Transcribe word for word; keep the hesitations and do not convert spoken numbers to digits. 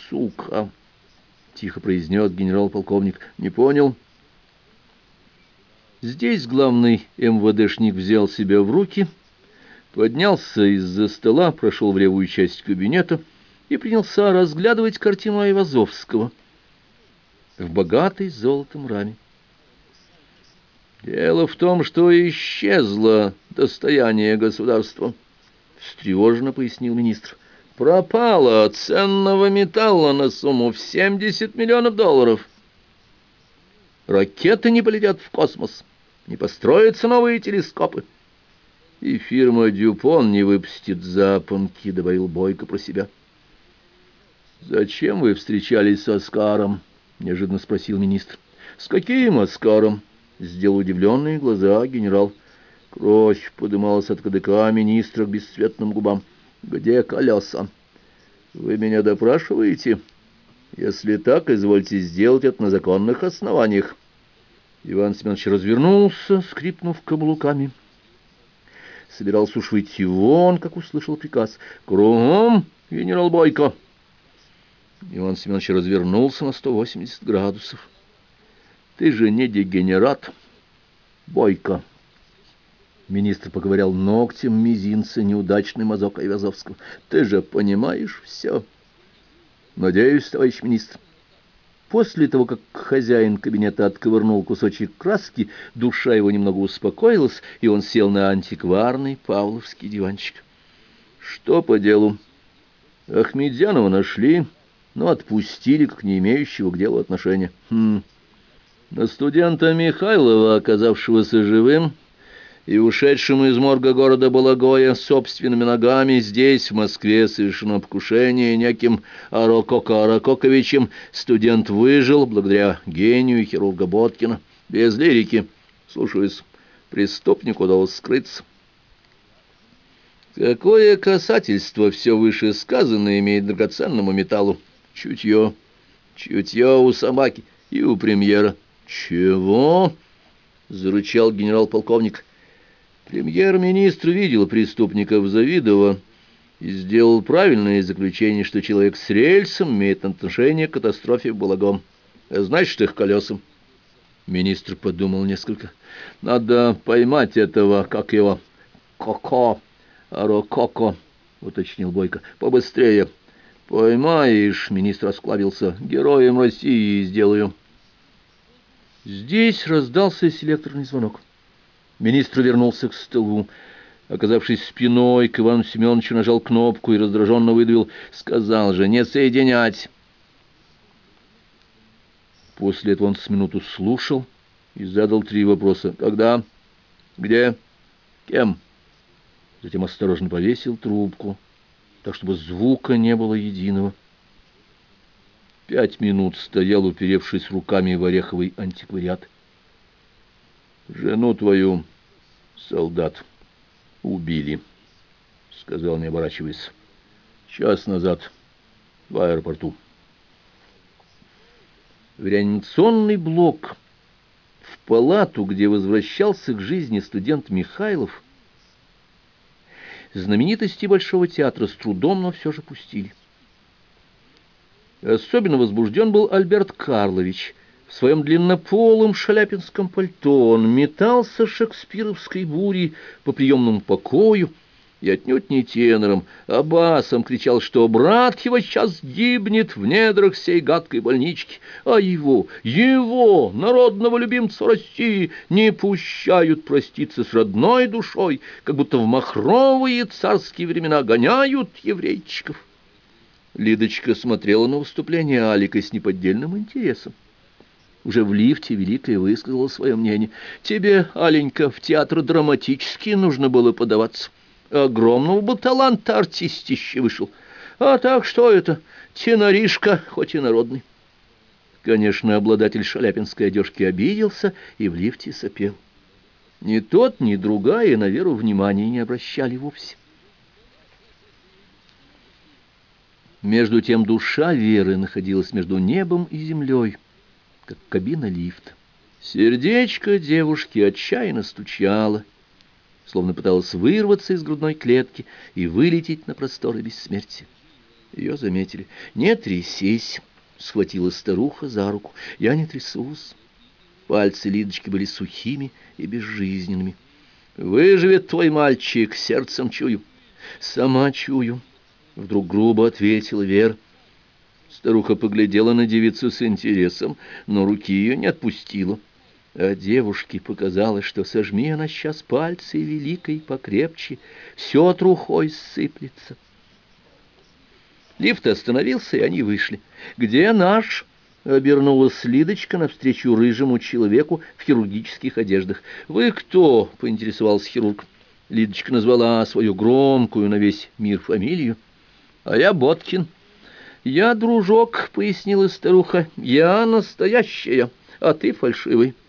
сука, — тихо произнес генерал-полковник. — Не понял. Здесь главный эм вэ дэшник взял себя в руки, поднялся из-за стола, прошел в левую часть кабинета и принялся разглядывать картину Айвазовского в богатой золотом раме. «Дело в том, что исчезло достояние государства», — встревоженно пояснил министр. «Пропало ценного металла на сумму в семьдесят миллионов долларов. Ракеты не полетят в космос, не построятся новые телескопы. И фирма «Дюпон» не выпустит запонки», — добавил Бойко про себя. «Зачем вы встречались с Оскаром?» — неожиданно спросил министр. «С каким Оскаром?» — сделал удивленные глаза генерал. Кровь подымалась от кадыка министра к бесцветным губам. «Где колеса? Вы меня допрашиваете? Если так, извольте сделать это на законных основаниях». Иван Семенович развернулся, скрипнув каблуками. Собирался уж выйти вон, как услышал приказ. «Кругом, генерал Бойко!» Иван Семенович развернулся на сто восемьдесят градусов. «Ты же не дегенерат, Бойко!» Министр поковырял ногтем мизинца неудачный мазок Айвазовского. «Ты же понимаешь все?» «Надеюсь, товарищ министр». После того, как хозяин кабинета отковырнул кусочек краски, душа его немного успокоилась, и он сел на антикварный павловский диванчик. «Что по делу?» «Ахмедзянова нашли, но отпустили, как не имеющего к делу отношения». «Хм... На студента Михайлова, оказавшегося живым и ушедшему из морга города Балагоя собственными ногами, здесь, в Москве, совершено покушение неким Арококо Арококовичем. Студент выжил благодаря гению хирурга Боткина. Без лирики. Слушаюсь. Преступнику удалось скрыться. Какое касательство все вышесказанное имеет к драгоценному металлу? Чутье. Чутье у собаки и у премьера. «Чего?» — зарычал генерал-полковник. Премьер-министр видел преступника в Завидово и сделал правильное заключение, что человек с рельсом имеет отношение к катастрофе в Балагом. Значит, их колесам. Министр подумал несколько. «Надо поймать этого, как его, Коко, Арококо», — уточнил Бойко. «Побыстрее». «Поймаешь», — министр осклабился, — «героем России сделаю». Здесь раздался селекторный звонок. Министр вернулся к столу. Оказавшись спиной к Ивану Семеновичу, нажал кнопку и раздраженно выдавил: «Сказал же, не соединять!» После этого он с минуту слушал и задал три вопроса. «Когда? Где? Кем?» Затем осторожно повесил трубку, так, чтобы звука не было единого. Пять минут стоял, уперевшись руками в ореховый антиквариат. «Жену твою, солдат, убили», — сказал, не оборачиваясь. «Час назад в аэропорту». В реанимационный блок, в палату, где возвращался к жизни студент Михайлов, знаменитости Большого театра с трудом, но все же пустили. Особенно возбужден был Альберт Карлович. В своем длиннополом шаляпинском пальто он метался шекспировской бурей по приемному покою и отнюдь не тенором, а басом кричал, что брат его сейчас гибнет в недрах сей гадкой больнички, а его, его, народного любимца России, не пущают проститься с родной душой, как будто в махровые царские времена гоняют еврейчиков. Лидочка смотрела на выступление Алика с неподдельным интересом. Уже в лифте Великая высказала свое мнение. «Тебе, Аленька, в театр драматический нужно было подаваться. Огромного бы таланта артистище вышел. А так что это? Теноришка, хоть и народный». Конечно, обладатель шаляпинской одежки обиделся и в лифте сопел. Ни тот, ни другая на Веру внимания не обращали вовсе. Между тем душа Веры находилась между небом и землей, как кабина лифта. Сердечко девушки отчаянно стучало, словно пыталось вырваться из грудной клетки и вылететь на просторы бессмертия. Ее заметили. «Не трясись!» — схватила старуха за руку. «Я не трясусь». Пальцы Лидочки были сухими и безжизненными. «Выживет твой мальчик, сердцем чую». «Сама чую», — вдруг грубо ответила Вера. Старуха поглядела на девицу с интересом, но руки ее не отпустила. А девушке показалось, что сожми она сейчас пальцы великой покрепче, все трухой сыплется. Лифт остановился, и они вышли. «Где наш?» — обернулась Лидочка навстречу рыжему человеку в хирургических одеждах. «Вы кто?» — поинтересовался хирург. Лидочка назвала свою громкую на весь мир фамилию. «А я Боткин». «Я дружок», — пояснила старуха. «Я настоящая, а ты фальшивый».